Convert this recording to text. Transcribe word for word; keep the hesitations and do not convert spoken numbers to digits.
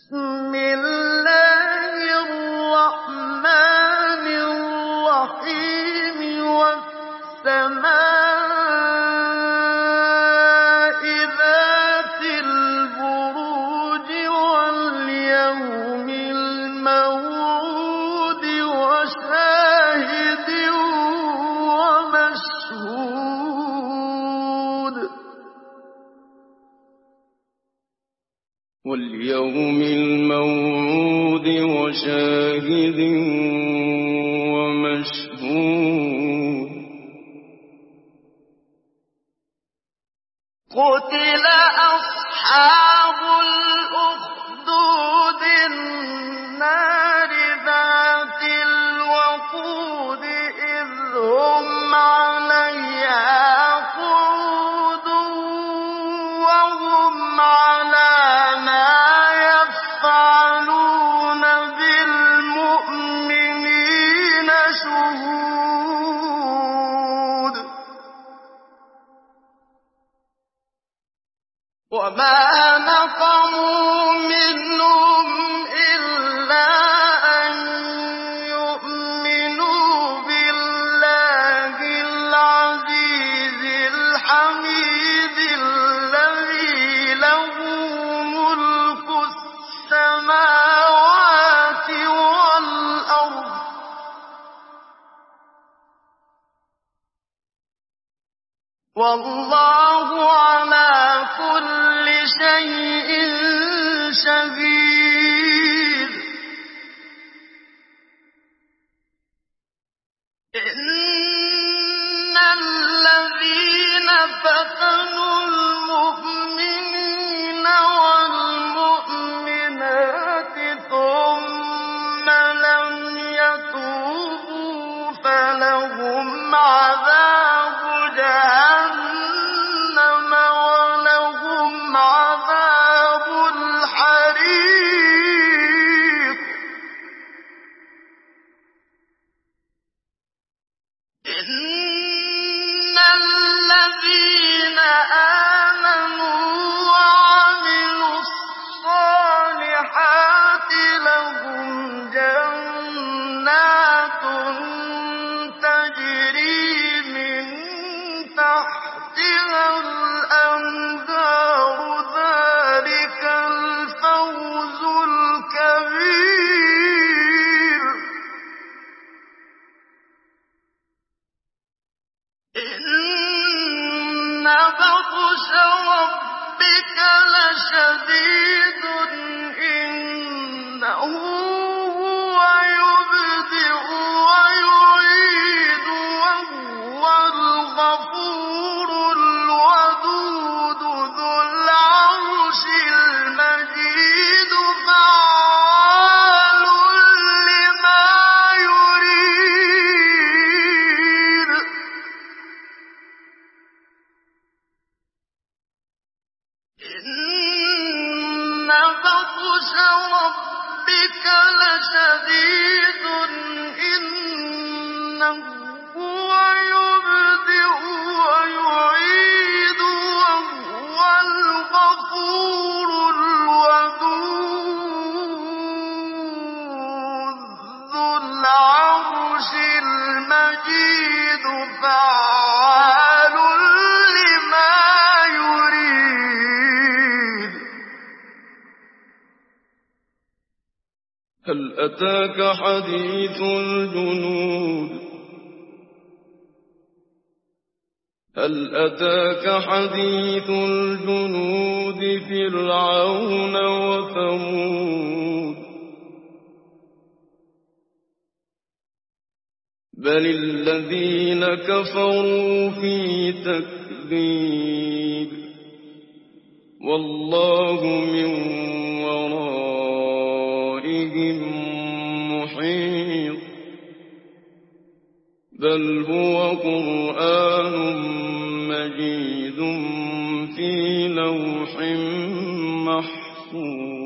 بسم الله الرحمن الرحيم والسماء ذات البروج واليوم الموعود وشاهد ومشهود واليوم الموعود وشاهد ومشهود قتل أصحاب الأخدود النار ذات الوقود إذ هم عليها قعود وهم على ما يفعلون بالمؤمنين شهود وما نقموا منهم إلا أن يؤمنوا بالله العزيز الحميد الذي له ملك السماوات والأرض والله على كل شيء شهيد إن الذين فتنوا المؤمنين والمؤمنات ثم لم يتوبوا فلهم عذاب جهنم ولهم عذاب الحريق إن الذين آمنوا وعملوا الصالحات لهم جنات تجري من تحتها الأنهار ذلك الفوز الكبير إن بطش ربك لشديد إنه هو يبدئ ويعيد وهو الغفور الودود ذو العرش المجيد فعال لما يريد إن بطش ربك لشديد إنه هو يبدئ ويعيد وهو الغفور الودود ذو العرش المجيد فعال لما يريد هل أتاك حديث الجنود هل أتاك حديث الجنود فرعون وثمود بل الذين كفروا في تكذيب والله من ورائهم محيط بل هو قرآن مجيد في لوح محفوظ